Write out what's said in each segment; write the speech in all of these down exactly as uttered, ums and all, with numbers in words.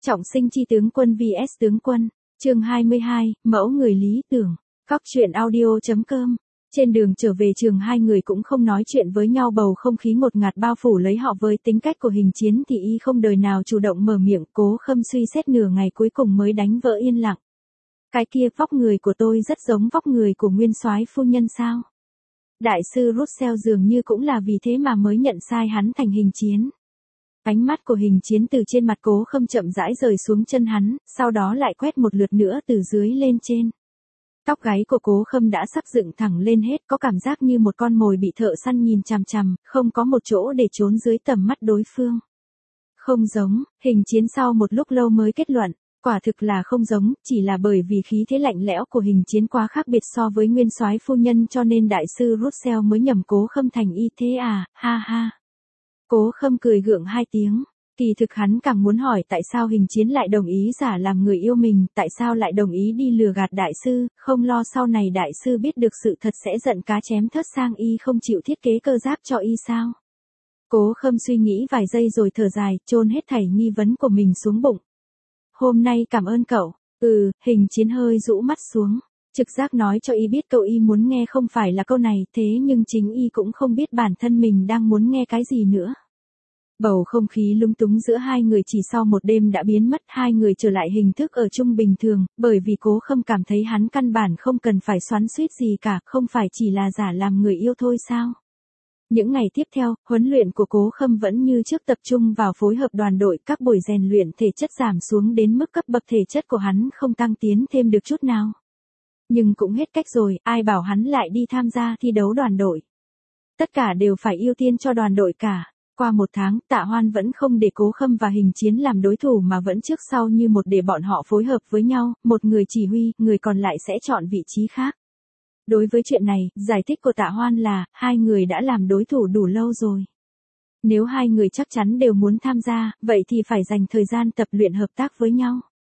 Trọng sinh chi tướng quân vs tướng quân, chương hai mươi hai, mẫu người lý tưởng. Góc truyện audio.com. Trên đường trở về trường hai người cũng không nói chuyện với nhau, bầu không khí ngột ngạt bao phủ lấy họ. Với tính cách của Hình Chiến thì y không đời nào chủ động mở miệng. Cố Khâm suy xét nửa ngày cuối cùng mới đánh vỡ yên lặng. Cái kia, vóc người của tôi rất giống vóc người của nguyên soái phu nhân sao? Đại sư Russell dường như cũng là vì thế mà mới nhận sai hắn thành Hình Chiến. Ánh mắt của Hình Chiến từ trên mặt Cố Khâm chậm rãi rời xuống chân hắn, sau đó lại quét một lượt nữa từ dưới lên trên. Tóc gáy của Cố Khâm đã sắp dựng thẳng lên hết, có cảm giác như một con mồi bị thợ săn nhìn chằm chằm, không có một chỗ để trốn dưới tầm mắt đối phương. Không giống, Hình Chiến sau một lúc lâu mới kết luận, quả thực là không giống, chỉ là bởi vì khí thế lạnh lẽo của Hình Chiến quá khác biệt so với nguyên soái phu nhân cho nên đại sư Russell mới nhầm Cố Khâm thành y thế à, ha ha. Cố Khâm cười gượng hai tiếng, kỳ thực hắn càng muốn hỏi tại sao Hình Chiến lại đồng ý giả làm người yêu mình, tại sao lại đồng ý đi lừa gạt đại sư, không lo sau này đại sư biết được sự thật sẽ giận cá chém thớt sang y không chịu thiết kế cơ giáp cho y sao. Cố Khâm suy nghĩ vài giây rồi thở dài, chôn hết thảy nghi vấn của mình xuống bụng. Hôm nay cảm ơn cậu, ừ, Hình Chiến hơi rũ mắt xuống. Trực giác nói cho y biết câu y muốn nghe không phải là câu này, thế nhưng chính y cũng không biết bản thân mình đang muốn nghe cái gì nữa. Bầu không khí lung túng giữa hai người chỉ sau một đêm đã biến mất, hai người trở lại hình thức ở chung bình thường, bởi vì Cố Khâm cảm thấy hắn căn bản không cần phải xoắn xuýt gì cả, không phải chỉ là giả làm người yêu thôi sao. Những ngày tiếp theo, huấn luyện của Cố Khâm vẫn như trước tập trung vào phối hợp đoàn đội, các buổi rèn luyện thể chất giảm xuống đến mức cấp bậc thể chất của hắn không tăng tiến thêm được chút nào. Nhưng cũng hết cách rồi, ai bảo hắn lại đi tham gia thi đấu đoàn đội. Tất cả đều phải ưu tiên cho đoàn đội cả. Qua một tháng, Tạ Hoan vẫn không để Cố Khâm và Hình Chiến làm đối thủ mà vẫn trước sau như một để bọn họ phối hợp với nhau, một người chỉ huy, người còn lại sẽ chọn vị trí khác. Đối với chuyện này, giải thích của Tạ Hoan là, hai người đã làm đối thủ đủ lâu rồi. Nếu hai người chắc chắn đều muốn tham gia, vậy thì phải dành thời gian tập luyện hợp tác với nhau.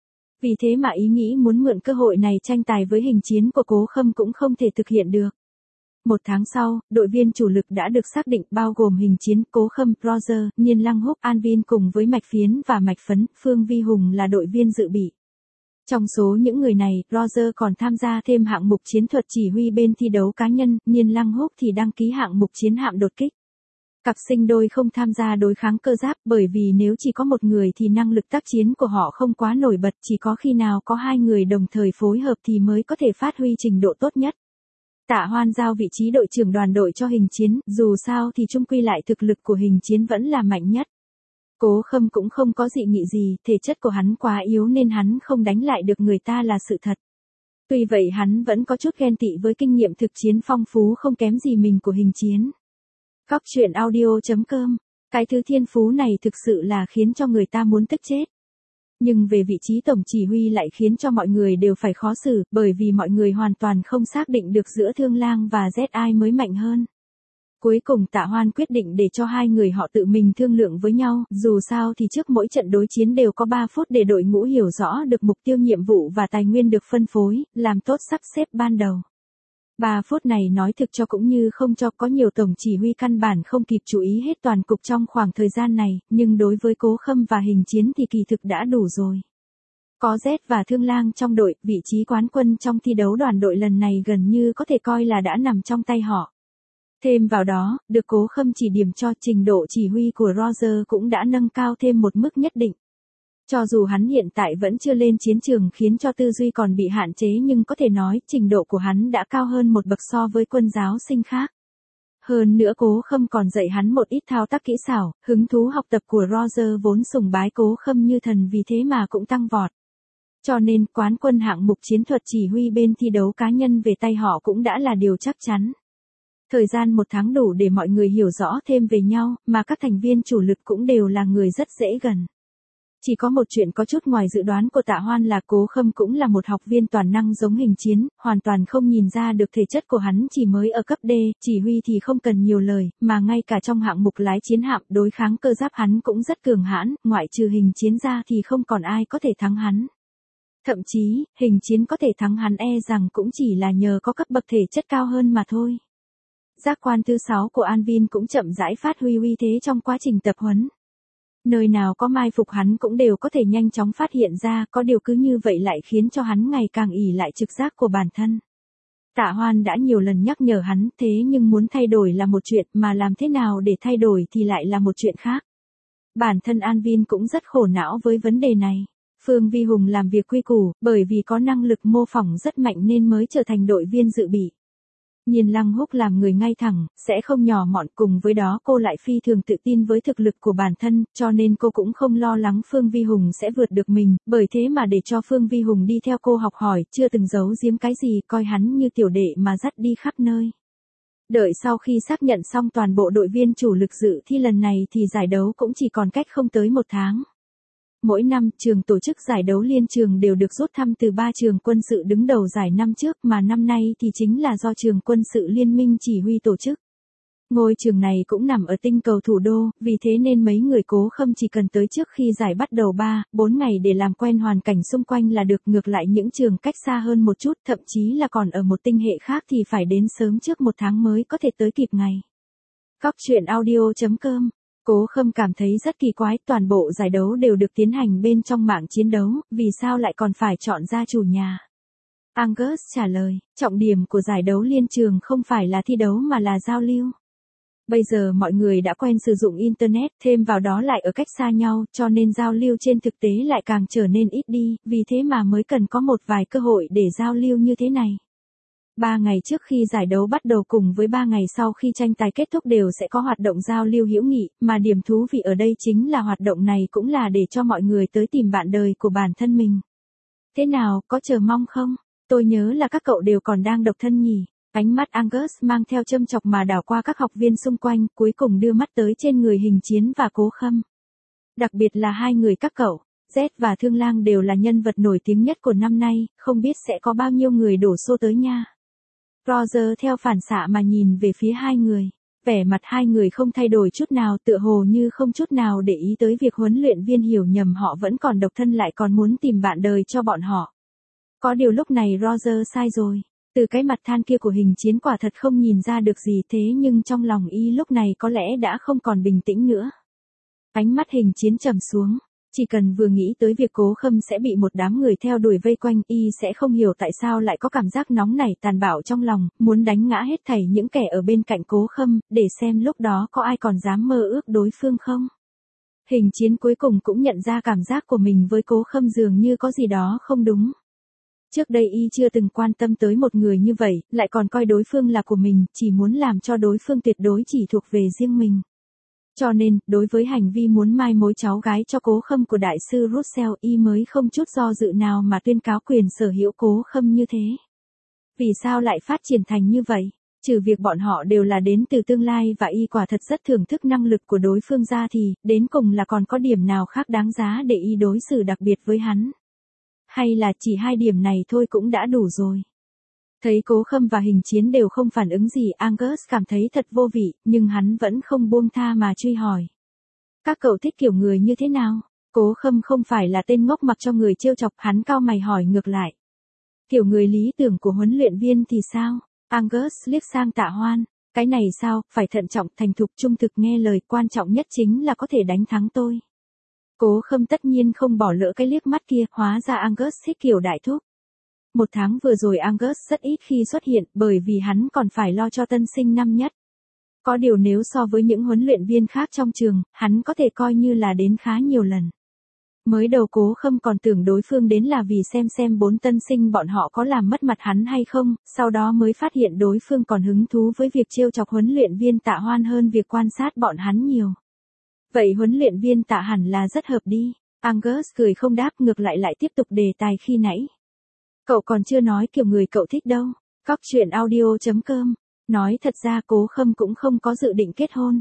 Vì thế mà ý nghĩ muốn mượn cơ hội này tranh tài với Hình Chiến của Cố Khâm cũng không thể thực hiện được. Một tháng sau, đội viên chủ lực đã được xác định bao gồm Hình Chiến, Cố Khâm, Roger, Niên Lăng Húc, An Vin cùng với Mạch Phiến và Mạch Phấn, Phương Vi Hùng là đội viên dự bị. Trong số những người này, Roger còn tham gia thêm hạng mục chiến thuật chỉ huy bên thi đấu cá nhân, Niên Lăng Húc thì đăng ký hạng mục chiến hạm đột kích. Cặp sinh đôi không tham gia đối kháng cơ giáp bởi vì nếu chỉ có một người thì năng lực tác chiến của họ không quá nổi bật, chỉ có khi nào có hai người đồng thời phối hợp thì mới có thể phát huy trình độ tốt nhất. Tạ Hoan giao vị trí đội trưởng đoàn đội cho Hình Chiến, dù sao thì chung quy lại thực lực của Hình Chiến vẫn là mạnh nhất. Cố Khâm cũng không có dị nghị gì, thể chất của hắn quá yếu nên hắn không đánh lại được người ta là sự thật. Tuy vậy hắn vẫn có chút ghen tị với kinh nghiệm thực chiến phong phú không kém gì mình của Hình Chiến. Góc truyện audio.com. Cái thứ thiên phú này thực sự là khiến cho người ta muốn tức chết. Nhưng về vị trí tổng chỉ huy lại khiến cho mọi người đều phải khó xử, bởi vì mọi người hoàn toàn không xác định được giữa Thương Lang và Z ai mới mạnh hơn. Cuối cùng Tạ Hoan quyết định để cho hai người họ tự mình thương lượng với nhau, dù sao thì trước mỗi trận đối chiến đều có ba phút để đội ngũ hiểu rõ được mục tiêu nhiệm vụ và tài nguyên được phân phối, làm tốt sắp xếp ban đầu. ba phút này nói thực cho cũng như không cho, có nhiều tổng chỉ huy căn bản không kịp chú ý hết toàn cục trong khoảng thời gian này, nhưng đối với Cố Khâm và Hình Chiến thì kỳ thực đã đủ rồi. Có Z và Thương Lang trong đội, vị trí quán quân trong thi đấu đoàn đội lần này gần như có thể coi là đã nằm trong tay họ. Thêm vào đó, được Cố Khâm chỉ điểm cho, trình độ chỉ huy của Roger cũng đã nâng cao thêm một mức nhất định. Cho dù hắn hiện tại vẫn chưa lên chiến trường khiến cho tư duy còn bị hạn chế nhưng có thể nói trình độ của hắn đã cao hơn một bậc so với quân giáo sinh khác. Hơn nữa Cố Khâm còn dạy hắn một ít thao tác kỹ xảo, hứng thú học tập của Roger vốn sùng bái Cố Khâm như thần vì thế mà cũng tăng vọt. Cho nên quán quân hạng mục chiến thuật chỉ huy bên thi đấu cá nhân về tay họ cũng đã là điều chắc chắn. Thời gian một tháng đủ để mọi người hiểu rõ thêm về nhau, mà các thành viên chủ lực cũng đều là người rất dễ gần. Chỉ có một chuyện có chút ngoài dự đoán của Tạ Hoan là Cố Khâm cũng là một học viên toàn năng giống Hình Chiến, hoàn toàn không nhìn ra được thể chất của hắn chỉ mới ở cấp D, chỉ huy thì không cần nhiều lời, mà ngay cả trong hạng mục lái chiến hạm đối kháng cơ giáp hắn cũng rất cường hãn, ngoại trừ Hình Chiến ra thì không còn ai có thể thắng hắn. Thậm chí, Hình Chiến có thể thắng hắn e rằng cũng chỉ là nhờ có cấp bậc thể chất cao hơn mà thôi. Giác quan thứ sáu của An Vin cũng chậm rãi phát huy uy thế trong quá trình tập huấn. Nơi nào có mai phục hắn cũng đều có thể nhanh chóng phát hiện ra, có điều cứ như vậy lại khiến cho hắn ngày càng ỷ lại trực giác của bản thân. Tạ Hoan đã nhiều lần nhắc nhở hắn, thế nhưng muốn thay đổi là một chuyện, mà làm thế nào để thay đổi thì lại là một chuyện khác. Bản thân An Vin cũng rất khổ não với vấn đề này. Phương Vi Hùng làm việc quy củ, bởi vì có năng lực mô phỏng rất mạnh nên mới trở thành đội viên dự bị. Nhìn Lăng Húc làm người ngay thẳng, sẽ không nhỏ mọn, cùng với đó cô lại phi thường tự tin với thực lực của bản thân, cho nên cô cũng không lo lắng Phương Vi Hùng sẽ vượt được mình, bởi thế mà để cho Phương Vi Hùng đi theo cô học hỏi, chưa từng giấu giếm cái gì, coi hắn như tiểu đệ mà dắt đi khắp nơi. Đợi sau khi xác nhận xong toàn bộ đội viên chủ lực dự thi lần này thì giải đấu cũng chỉ còn cách không tới một tháng. Mỗi năm, trường tổ chức giải đấu liên trường đều được rút thăm từ ba trường quân sự đứng đầu giải năm trước, mà năm nay thì chính là do trường quân sự liên minh chỉ huy tổ chức. Ngôi trường này cũng nằm ở tinh cầu thủ đô, vì thế nên mấy người Cố Khâm chỉ cần tới trước khi giải bắt đầu ba, bốn ngày để làm quen hoàn cảnh xung quanh là được. Ngược lại những trường cách xa hơn một chút, thậm chí là còn ở một tinh hệ khác thì phải đến sớm trước một tháng mới có thể tới kịp ngày. Cóc truyện audio chấm com. Cố Khâm cảm thấy rất kỳ quái, toàn bộ giải đấu đều được tiến hành bên trong mạng chiến đấu, vì sao lại còn phải chọn ra chủ nhà? Angus trả lời, trọng điểm của giải đấu liên trường không phải là thi đấu mà là giao lưu. Bây giờ mọi người đã quen sử dụng Internet, thêm vào đó lại ở cách xa nhau, cho nên giao lưu trên thực tế lại càng trở nên ít đi, vì thế mà mới cần có một vài cơ hội để giao lưu như thế này. Ba ngày trước khi giải đấu bắt đầu cùng với ba ngày sau khi tranh tài kết thúc đều sẽ có hoạt động giao lưu hữu nghị, mà điểm thú vị ở đây chính là hoạt động này cũng là để cho mọi người tới tìm bạn đời của bản thân mình. Thế nào, có chờ mong không? Tôi nhớ là các cậu đều còn đang độc thân nhỉ? Ánh mắt Angus mang theo châm chọc mà đảo qua các học viên xung quanh, cuối cùng đưa mắt tới trên người Hình Chiến và Cố Khâm. Đặc biệt là hai người các cậu, Z và Thương Lang đều là nhân vật nổi tiếng nhất của năm nay, không biết sẽ có bao nhiêu người đổ xô tới nha. Roger theo phản xạ mà nhìn về phía hai người, vẻ mặt hai người không thay đổi chút nào, tựa hồ như không chút nào để ý tới việc huấn luyện viên hiểu nhầm họ vẫn còn độc thân lại còn muốn tìm bạn đời cho bọn họ. Có điều lúc này Roger sai rồi, từ cái mặt than kia của Hình Chiến quả thật không nhìn ra được gì, thế nhưng trong lòng y lúc này có lẽ đã không còn bình tĩnh nữa. Ánh mắt Hình Chiến trầm xuống. Chỉ cần vừa nghĩ tới việc Cố Khâm sẽ bị một đám người theo đuổi vây quanh, y sẽ không hiểu tại sao lại có cảm giác nóng nảy tàn bạo trong lòng, muốn đánh ngã hết thảy những kẻ ở bên cạnh Cố Khâm, để xem lúc đó có ai còn dám mơ ước đối phương không. Hình Chiến cuối cùng cũng nhận ra cảm giác của mình với Cố Khâm dường như có gì đó không đúng. Trước đây y chưa từng quan tâm tới một người như vậy, lại còn coi đối phương là của mình, chỉ muốn làm cho đối phương tuyệt đối chỉ thuộc về riêng mình. Cho nên, đối với hành vi muốn mai mối cháu gái cho Cố Khâm của đại sư Russell, y mới không chút do dự nào mà tuyên cáo quyền sở hữu Cố Khâm như thế. Vì sao lại phát triển thành như vậy? Trừ việc bọn họ đều là đến từ tương lai và y quả thật rất thưởng thức năng lực của đối phương ra thì, đến cùng là còn có điểm nào khác đáng giá để y đối xử đặc biệt với hắn? Hay là chỉ hai điểm này thôi cũng đã đủ rồi? Thấy Cố Khâm và Hình Chiến đều không phản ứng gì, Angus cảm thấy thật vô vị, nhưng hắn vẫn không buông tha mà truy hỏi. Các cậu thích kiểu người như thế nào? Cố Khâm không phải là tên ngốc mặc cho người trêu chọc, hắn cau mày hỏi ngược lại. Kiểu người lý tưởng của huấn luyện viên thì sao? Angus liếc sang Tạ Hoan. Cái này sao, phải thận trọng, thành thục, trung thực, nghe lời, quan trọng nhất chính là có thể đánh thắng tôi. Cố Khâm tất nhiên không bỏ lỡ cái liếc mắt kia, hóa ra Angus thích kiểu đại thúc. Một tháng vừa rồi Angus rất ít khi xuất hiện, bởi vì hắn còn phải lo cho tân sinh năm nhất. Có điều nếu so với những huấn luyện viên khác trong trường, hắn có thể coi như là đến khá nhiều lần. Mới đầu Cố Khâm còn tưởng đối phương đến là vì xem xem bốn tân sinh bọn họ có làm mất mặt hắn hay không, sau đó mới phát hiện đối phương còn hứng thú với việc trêu chọc huấn luyện viên Tạ Hoan hơn việc quan sát bọn hắn nhiều. Vậy huấn luyện viên Tạ hẳn là rất hợp đi. Angus cười không đáp, ngược lại lại tiếp tục đề tài khi nãy. Cậu còn chưa nói kiểu người cậu thích đâu. Cóc truyện audio chấm com. Nói thật ra Cố Khâm cũng không có dự định kết hôn.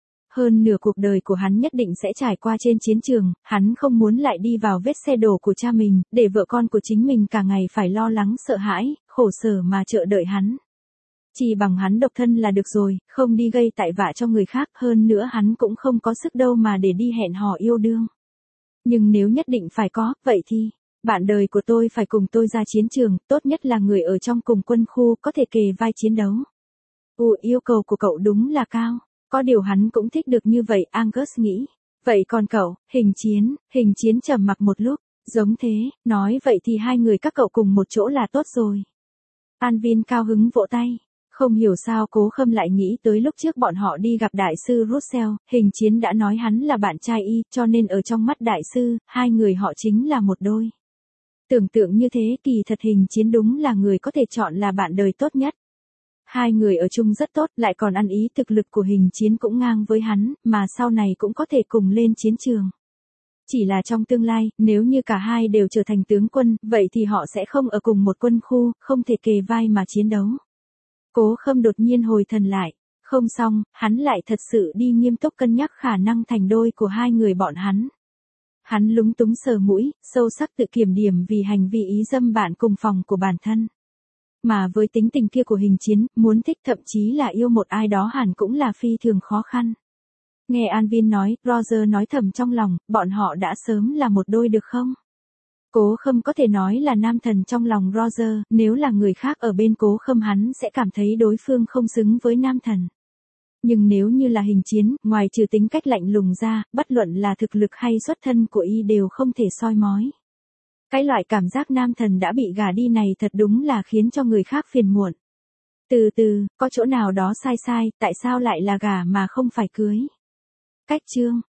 Hơn nửa cuộc đời của hắn nhất định sẽ trải qua trên chiến trường, hắn không muốn lại đi vào vết xe đổ của cha mình, để vợ con của chính mình cả ngày phải lo lắng sợ hãi, khổ sở mà chờ đợi hắn. Chỉ bằng hắn độc thân là được rồi, không đi gây tại vạ cho người khác, hơn nữa hắn cũng không có sức đâu mà để đi hẹn hò yêu đương. Nhưng nếu nhất định phải có, vậy thì, bạn đời của tôi phải cùng tôi ra chiến trường, tốt nhất là người ở trong cùng quân khu, có thể kề vai chiến đấu. Ồ, yêu cầu của cậu đúng là cao. Có điều hắn cũng thích được như vậy, Angus nghĩ. Vậy còn cậu, Hình Chiến, Hình Chiến trầm mặc một lúc, giống thế, nói vậy thì hai người các cậu cùng một chỗ là tốt rồi. An Vin cao hứng vỗ tay. Không hiểu sao Cố Khâm lại nghĩ tới lúc trước bọn họ đi gặp đại sư Russell, Hình Chiến đã nói hắn là bạn trai y, cho nên ở trong mắt đại sư, hai người họ chính là một đôi. Tưởng tượng như thế kỳ thật Hình Chiến đúng là người có thể chọn là bạn đời tốt nhất. Hai người ở chung rất tốt, lại còn ăn ý thực lực của Hình Chiến cũng ngang với hắn, mà sau này cũng có thể cùng lên chiến trường. Chỉ là trong tương lai, nếu như cả hai đều trở thành tướng quân, vậy thì họ sẽ không ở cùng một quân khu, không thể kề vai mà chiến đấu. Cố Khâm đột nhiên hồi thần lại. Không xong, hắn lại thật sự đi nghiêm túc cân nhắc khả năng thành đôi của hai người bọn hắn. Hắn lúng túng sờ mũi, sâu sắc tự kiểm điểm vì hành vi ý dâm bạn cùng phòng của bản thân. Mà với tính tình kia của Hình Chiến, muốn thích thậm chí là yêu một ai đó hẳn cũng là phi thường khó khăn. Nghe An Vin nói, Roger nói thầm trong lòng, bọn họ đã sớm là một đôi được không? Cố Khâm có thể nói là nam thần trong lòng Roger, nếu là người khác ở bên Cố Khâm hắn sẽ cảm thấy đối phương không xứng với nam thần. Nhưng nếu như là Hình Chiến, ngoài trừ tính cách lạnh lùng ra, bất luận là thực lực hay xuất thân của y đều không thể soi mói. Cái loại cảm giác nam thần đã bị gả đi này thật đúng là khiến cho người khác phiền muộn. Từ từ, có chỗ nào đó sai sai, tại sao lại là gả mà không phải cưới? Cách chương